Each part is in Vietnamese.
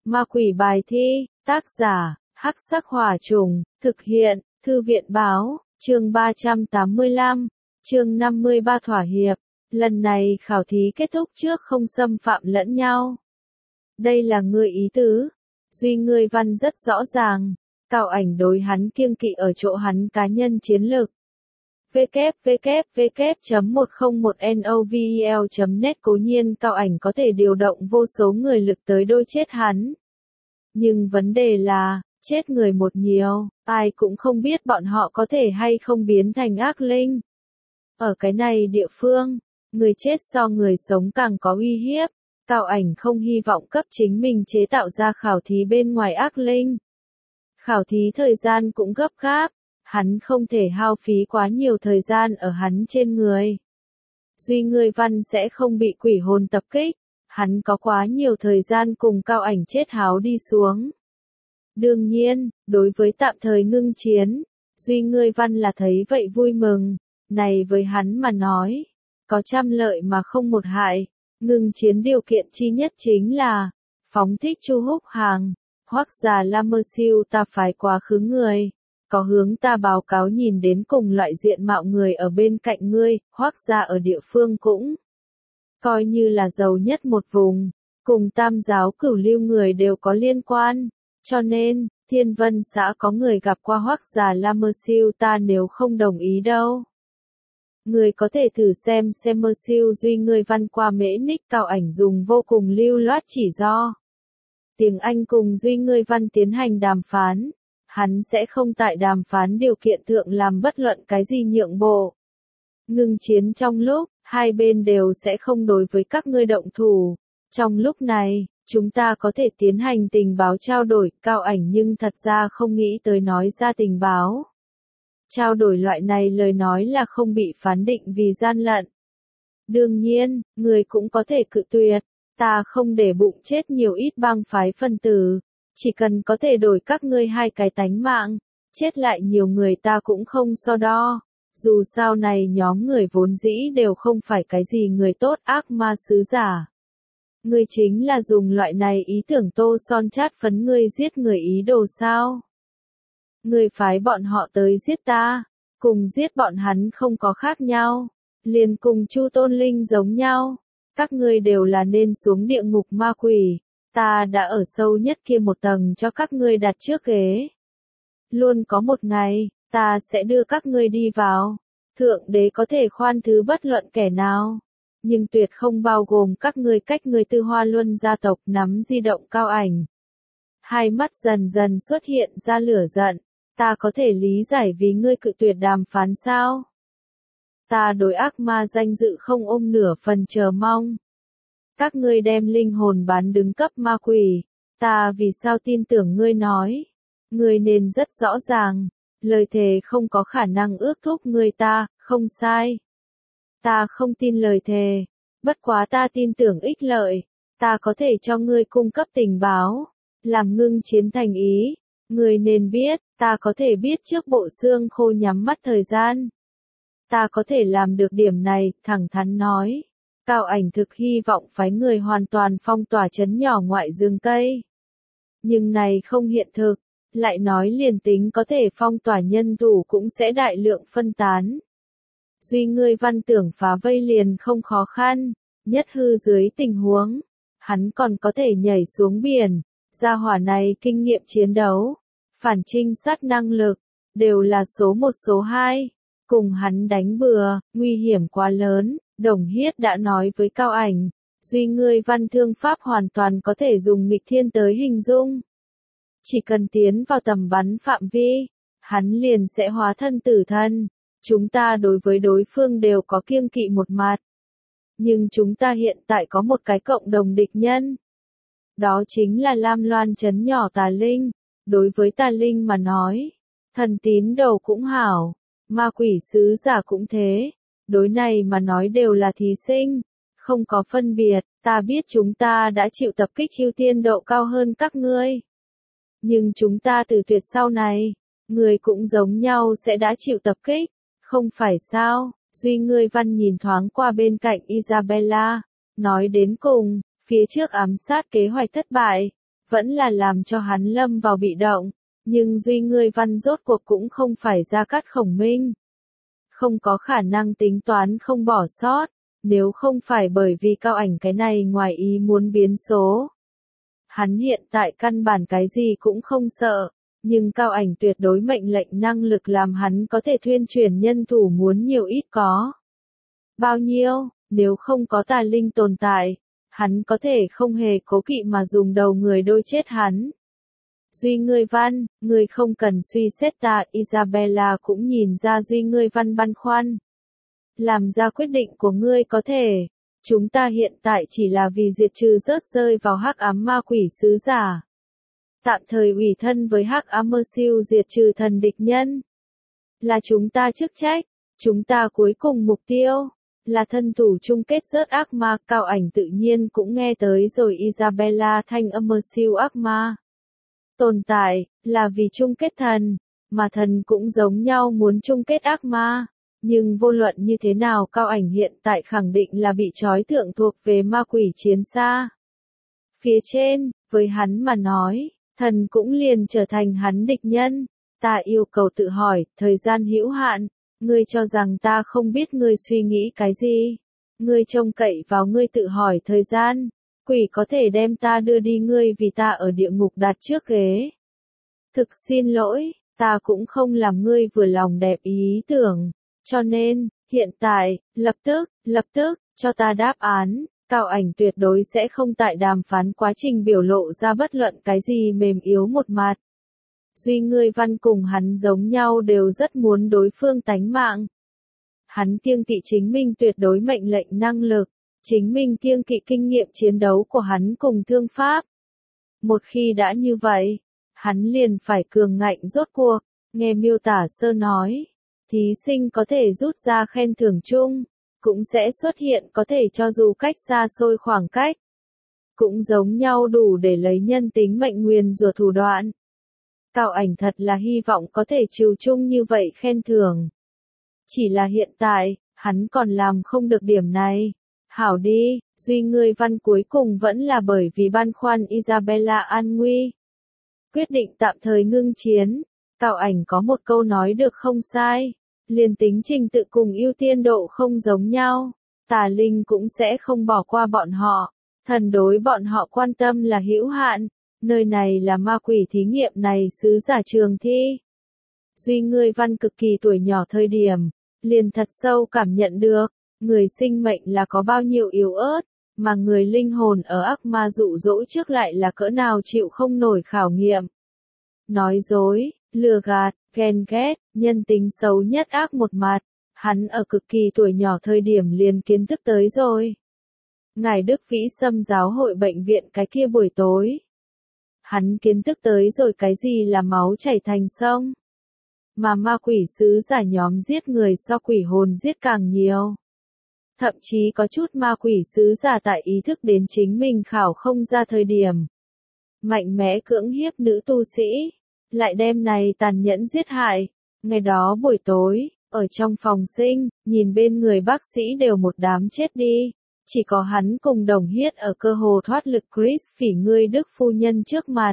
Ma quỷ bài thi, tác giả, Hắc Sắc Hỏa Trùng, thực hiện, Thư viện báo, chương 385, chương 53 thỏa hiệp. Lần này khảo thí kết thúc trước không xâm phạm lẫn nhau. Đây là ngươi ý tứ. Duy ngươi văn rất rõ ràng. Cao Ảnh đối hắn kiêng kỵ ở chỗ hắn cá nhân chiến lược. www.101novel.net Cố nhiên Cao Ảnh có thể điều động vô số người lực tới đôi chết hắn. Nhưng vấn đề là, chết người một nhiều, ai cũng không biết bọn họ có thể hay không biến thành ác linh. Ở cái này địa phương, người chết so người sống càng có uy hiếp. Cao Ảnh không hy vọng cấp chính mình chế tạo ra khảo thí bên ngoài ác linh. Khảo thí thời gian cũng gấp gáp, hắn không thể hao phí quá nhiều thời gian ở hắn trên người. Duy ngươi văn sẽ không bị quỷ hồn tập kích, hắn có quá nhiều thời gian cùng Cao Ảnh chết háo đi xuống. Đương nhiên, đối với tạm thời ngưng chiến, Duy ngươi văn là thấy vậy vui mừng, này với hắn mà nói, có trăm lợi mà không một hại. Ngưng chiến điều kiện chi nhất chính là phóng thích Chu Húc Hàng, Hoắc Già La Mơ Siêu ta phái quá khứ người, có hướng ta báo cáo nhìn đến cùng loại diện mạo người ở bên cạnh ngươi, Hoắc Gia ở địa phương cũng coi như là giàu nhất một vùng, cùng Tam giáo Cửu Lưu người đều có liên quan, cho nên Thiên Vân xã có người gặp qua Hoắc Già La Mơ Siêu ta nếu không đồng ý đâu. Người có thể thử xem Mơ Siêu Duy ngươi văn qua mễ ních. Cao Ảnh dùng vô cùng lưu loát chỉ do tiếng Anh cùng Duy ngươi văn tiến hành đàm phán. Hắn sẽ không tại đàm phán điều kiện thượng làm bất luận cái gì nhượng bộ. Ngưng chiến trong lúc, hai bên đều sẽ không đối với các ngươi động thủ. Trong lúc này, chúng ta có thể tiến hành tình báo trao đổi. Cao Ảnh nhưng thật ra không nghĩ tới nói ra tình báo. Trao đổi loại này lời nói là không bị phán định vì gian lận. Đương nhiên, người cũng có thể cự tuyệt, ta không để bụng chết nhiều ít bang phái phân tử, chỉ cần có thể đổi các ngươi hai cái tánh mạng, chết lại nhiều người ta cũng không so đo. Dù sao này nhóm người vốn dĩ đều không phải cái gì người tốt ác ma sứ giả. Ngươi chính là dùng loại này ý tưởng tô son chát phấn ngươi giết người ý đồ sao? Người phái bọn họ tới giết ta, cùng giết bọn hắn không có khác nhau, liền cùng Chu Tôn Linh giống nhau, các ngươi đều là nên xuống địa ngục ma quỷ, ta đã ở sâu nhất kia một tầng cho các ngươi đặt trước ghế. Luôn có một ngày, ta sẽ đưa các ngươi đi vào, Thượng Đế có thể khoan thứ bất luận kẻ nào, nhưng tuyệt không bao gồm các ngươi. Cách người Tư Hoa Luân gia tộc nắm di động Cao Ảnh. Hai mắt dần dần xuất hiện ra lửa giận. Ta có thể lý giải vì ngươi cự tuyệt đàm phán sao? Ta đối ác ma danh dự không ôm nửa phần chờ mong. Các ngươi đem linh hồn bán đứng cấp ma quỷ. Ta vì sao tin tưởng ngươi nói? Ngươi nên rất rõ ràng. Lời thề không có khả năng ước thúc ngươi ta, không sai. Ta không tin lời thề. Bất quá ta tin tưởng ích lợi. Ta có thể cho ngươi cung cấp tình báo. Làm ngưng chiến thành ý. Ngươi nên biết, ta có thể biết trước bộ xương khô nhắm mắt thời gian. Ta có thể làm được điểm này, thẳng thắn nói. Cao Ảnh thực hy vọng phái người hoàn toàn phong tỏa trấn nhỏ ngoại rừng cây. Nhưng này không hiện thực, lại nói liền tính có thể phong tỏa nhân thủ cũng sẽ đại lượng phân tán. Duy ngươi văn tưởng phá vây liền không khó khăn, nhất hư dưới tình huống, hắn còn có thể nhảy xuống biển. Gia hỏa này kinh nghiệm chiến đấu, phản trinh sát năng lực, đều là số 1 số 2. Cùng hắn đánh bừa, nguy hiểm quá lớn, Đồng Hiết đã nói với Cao Ảnh. Duy ngươi văn thương pháp hoàn toàn có thể dùng nghịch thiên tới hình dung. Chỉ cần tiến vào tầm bắn phạm vi, hắn liền sẽ hóa thân tử thân. Chúng ta đối với đối phương đều có kiêng kỵ một mặt. Nhưng chúng ta hiện tại có một cái cộng đồng địch nhân. Đó chính là Lam Loan trấn nhỏ tà linh. Đối với tà linh mà nói, thần tín đồ cũng hảo, ma quỷ sứ giả cũng thế. Đối này mà nói đều là thí sinh, không có phân biệt. Ta biết chúng ta đã chịu tập kích ưu tiên độ cao hơn các ngươi. Nhưng chúng ta từ tuyệt sau này, người cũng giống nhau sẽ đã chịu tập kích, không phải sao? Duy ngươi văn nhìn thoáng qua bên cạnh Isabella, nói đến cùng, phía trước ám sát kế hoạch thất bại, vẫn là làm cho hắn lâm vào bị động, nhưng Duy Ngươi Văn rốt cuộc cũng không phải Gia Cát Khổng Minh. Không có khả năng tính toán không bỏ sót, nếu không phải bởi vì Cao Ảnh cái này ngoài ý muốn biến số. Hắn hiện tại căn bản cái gì cũng không sợ, nhưng Cao Ảnh tuyệt đối mệnh lệnh năng lực làm hắn có thể thuyên chuyển nhân thủ muốn nhiều ít có. Bao nhiêu, nếu không có tà linh tồn tại, hắn có thể không hề cố kỵ mà dùng đầu người đôi chết hắn. Duy Ngươi Văn, ngươi không cần suy xét ta, Isabella cũng nhìn ra Duy Ngươi Văn băn khoăn. Làm ra quyết định của ngươi có thể. Chúng ta hiện tại chỉ là vì diệt trừ rớt rơi vào hắc ám ma quỷ sứ giả. Tạm thời ủy thân với hắc ám mơ siêu diệt trừ thần địch nhân. Là chúng ta chức trách, chúng ta cuối cùng mục tiêu, là thân thủ chung kết rớt ác ma. Cao Ảnh tự nhiên cũng nghe tới rồi Isabella thanh âm mơ siêu ác ma. Tồn tại, là vì chung kết thần, mà thần cũng giống nhau muốn chung kết ác ma. Nhưng vô luận như thế nào Cao Ảnh hiện tại khẳng định là bị trói thượng thuộc về ma quỷ chiến xa. Phía trên, với hắn mà nói, thần cũng liền trở thành hắn địch nhân. Ta yêu cầu tự hỏi, thời gian hữu hạn, ngươi cho rằng ta không biết ngươi suy nghĩ cái gì. Ngươi trông cậy vào ngươi tự hỏi thời gian, quỷ có thể đem ta đưa đi ngươi vì ta ở địa ngục đặt trước ghế. Thực xin lỗi, ta cũng không làm ngươi vừa lòng đẹp ý tưởng. Cho nên, hiện tại, lập tức, cho ta đáp án. Cao Ảnh tuyệt đối sẽ không tại đàm phán quá trình biểu lộ ra bất luận cái gì mềm yếu một mặt. Duy Ngươi Văn cùng hắn giống nhau đều rất muốn đối phương tánh mạng. Hắn kiêng kỵ chính mình tuyệt đối mệnh lệnh năng lực, chính mình kiêng kỵ kinh nghiệm chiến đấu của hắn cùng thương pháp. Một khi đã như vậy, hắn liền phải cường ngạnh rốt cuộc, nghe miêu tả sơ nói. Thí sinh có thể rút ra khen thưởng chung, cũng sẽ xuất hiện có thể cho dù cách xa xôi khoảng cách. Cũng giống nhau đủ để lấy nhân tính mệnh nguyền rủa thủ đoạn. Cao Ảnh thật là hy vọng có thể trừ chung như vậy khen thưởng. Chỉ là hiện tại, hắn còn làm không được điểm này. Hảo đi, Duy Ngươi Văn cuối cùng vẫn là bởi vì băn khoăn Isabella an nguy. Quyết định tạm thời ngưng chiến. Cao Ảnh có một câu nói được không sai. Liền tính trình tự cùng ưu tiên độ không giống nhau, tà linh cũng sẽ không bỏ qua bọn họ. Thần đối bọn họ quan tâm là hữu hạn. Nơi này là ma quỷ thí nghiệm này sứ giả trường thi. Duy Ngươi Văn cực kỳ tuổi nhỏ thời điểm, liền thật sâu cảm nhận được, người sinh mệnh là có bao nhiêu yếu ớt, mà người linh hồn ở ác ma dụ dỗ trước lại là cỡ nào chịu không nổi khảo nghiệm. Nói dối, lừa gạt, ghen ghét, nhân tính xấu nhất ác một mặt, hắn ở cực kỳ tuổi nhỏ thời điểm liền kiến thức tới rồi. Ngài Đức Vĩ Sâm giáo hội bệnh viện cái kia buổi tối. Hắn kiến thức tới rồi cái gì là máu chảy thành sông. Mà ma quỷ sứ giả nhóm giết người so quỷ hồn giết càng nhiều. Thậm chí có chút ma quỷ sứ giả tại ý thức đến chính mình khảo không ra thời điểm. Mạnh mẽ cưỡng hiếp nữ tu sĩ, lại đem này tàn nhẫn giết hại. Ngày đó buổi tối, ở trong phòng sinh, nhìn bên người bác sĩ đều một đám chết đi. Chỉ có hắn cùng Đồng Hiết ở cơ hồ thoát lực Chris Phỉ ngươi Đức phu nhân trước mặt.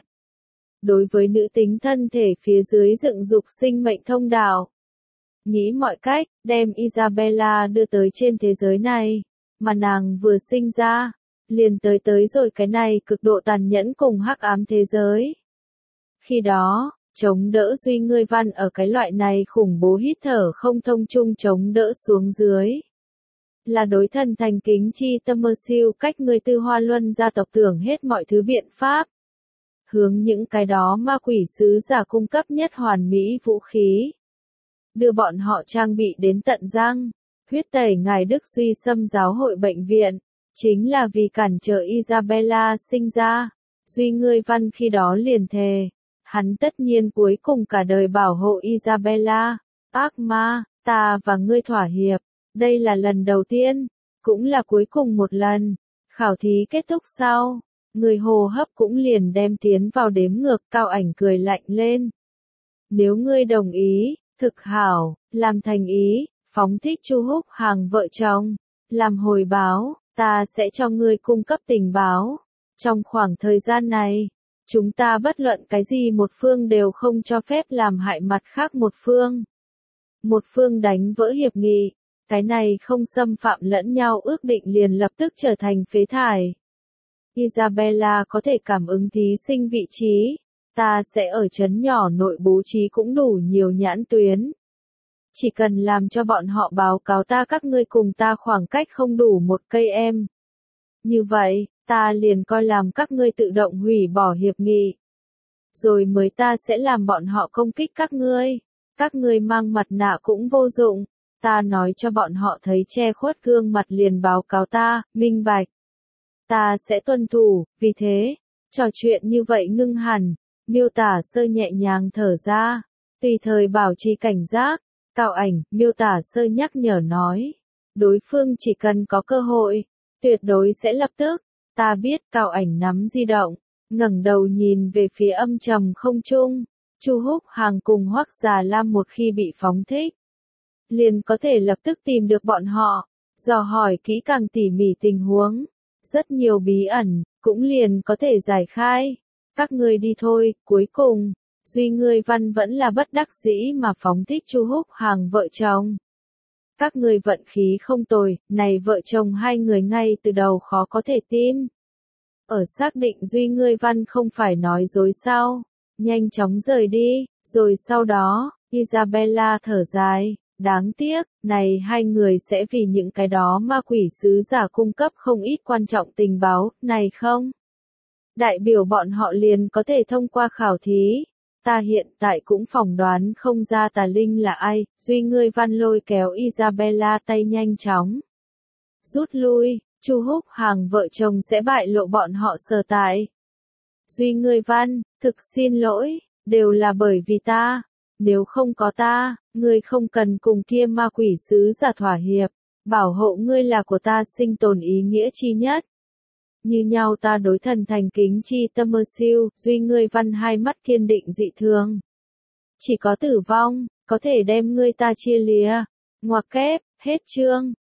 Đối với nữ tính thân thể phía dưới dựng dục sinh mệnh thông đạo. Nghĩ mọi cách, đem Isabella đưa tới trên thế giới này. Mà nàng vừa sinh ra, liền tới rồi cái này cực độ tàn nhẫn cùng hắc ám thế giới. Khi đó, chống đỡ Duy Ngươi Văn ở cái loại này khủng bố hít thở không thông chung chống đỡ xuống dưới. Là đối thần thành kính chi tâm mơ siêu cách người tư hoa luân gia tộc tưởng hết mọi thứ biện pháp. Hướng những cái đó ma quỷ sứ giả cung cấp nhất hoàn mỹ vũ khí. Đưa bọn họ trang bị đến tận răng, huyết tẩy ngài Đức Duy Sâm giáo hội bệnh viện, chính là vì cản trở Isabella sinh ra. Duy Ngươi Văn khi đó liền thề, hắn tất nhiên cuối cùng cả đời bảo hộ Isabella. Ác ma, ta và ngươi thỏa hiệp. Đây là lần đầu tiên, cũng là cuối cùng một lần. Khảo thí kết thúc sau, người hô hấp cũng liền đem tiến vào đếm ngược. Cao Ảnh cười lạnh lên. Nếu ngươi đồng ý, thực hảo, làm thành ý, phóng thích Chu Húc hàng vợ chồng, làm hồi báo, ta sẽ cho ngươi cung cấp tình báo. Trong khoảng thời gian này, Chúng ta bất luận cái gì một phương đều không cho phép làm hại mặt khác một phương. Một phương đánh vỡ hiệp nghị, cái này không xâm phạm lẫn nhau ước định liền lập tức trở thành phế thải. Isabella có thể cảm ứng thí sinh vị trí, ta sẽ ở trấn nhỏ nội bố trí cũng đủ nhiều nhãn tuyến. Chỉ cần làm cho bọn họ báo cáo ta các ngươi cùng ta khoảng cách không đủ 1 cây em. Như vậy, ta liền coi làm các ngươi tự động hủy bỏ hiệp nghị. Rồi mới ta sẽ làm bọn họ công kích các ngươi. Các ngươi mang mặt nạ cũng vô dụng. Ta nói cho bọn họ thấy che khuất gương mặt liền báo cáo ta, minh bạch. Ta sẽ tuân thủ, vì thế, trò chuyện như vậy ngưng hẳn, miêu tả sơ nhẹ nhàng thở ra, tùy thời bảo trì cảnh giác, Cao Ảnh, miêu tả sơ nhắc nhở nói. Đối phương chỉ cần có cơ hội, tuyệt đối sẽ lập tức, ta biết. Cao Ảnh nắm di động, ngẩng đầu nhìn về phía âm trầm không trung, Chu Húc Hàng cùng Hoắc Già Lam một khi bị phóng thích, liền có thể lập tức tìm được bọn họ, dò hỏi kỹ càng tỉ mỉ tình huống, rất nhiều bí ẩn, cũng liền có thể giải khai. Các ngươi đi thôi. Cuối cùng, Duy Ngươi Văn vẫn là bất đắc dĩ mà phóng thích Chu Húc Hàng vợ chồng. Các ngươi vận khí không tồi, này vợ chồng hai người ngay từ đầu khó có thể tin. Ở xác định Duy Ngươi Văn không phải nói dối sao, nhanh chóng rời đi, rồi sau đó, Isabella thở dài, đáng tiếc, này hai người sẽ vì những cái đó ma quỷ sứ giả cung cấp không ít quan trọng tình báo, này không? Đại biểu bọn họ liền có thể thông qua khảo thí. Ta hiện tại cũng phỏng đoán không ra tà linh là ai. Duy Ngươi Văn lôi kéo Isabella tay nhanh chóng rút lui, Chu Húc Hàng vợ chồng sẽ bại lộ bọn họ sở tại. Duy Ngươi Văn, thực xin lỗi, đều là bởi vì ta. Nếu không có ta, ngươi không cần cùng kia ma quỷ sứ giả thỏa hiệp. Bảo hộ ngươi là của ta sinh tồn ý nghĩa chi nhất. Như nhau ta đối thần thành kính chi tâm mơ siêu. Duy Ngươi Văn hai mắt kiên định dị thường. Chỉ có tử vong, có thể đem ngươi ta chia lìa. Ngoặc kép, hết chương.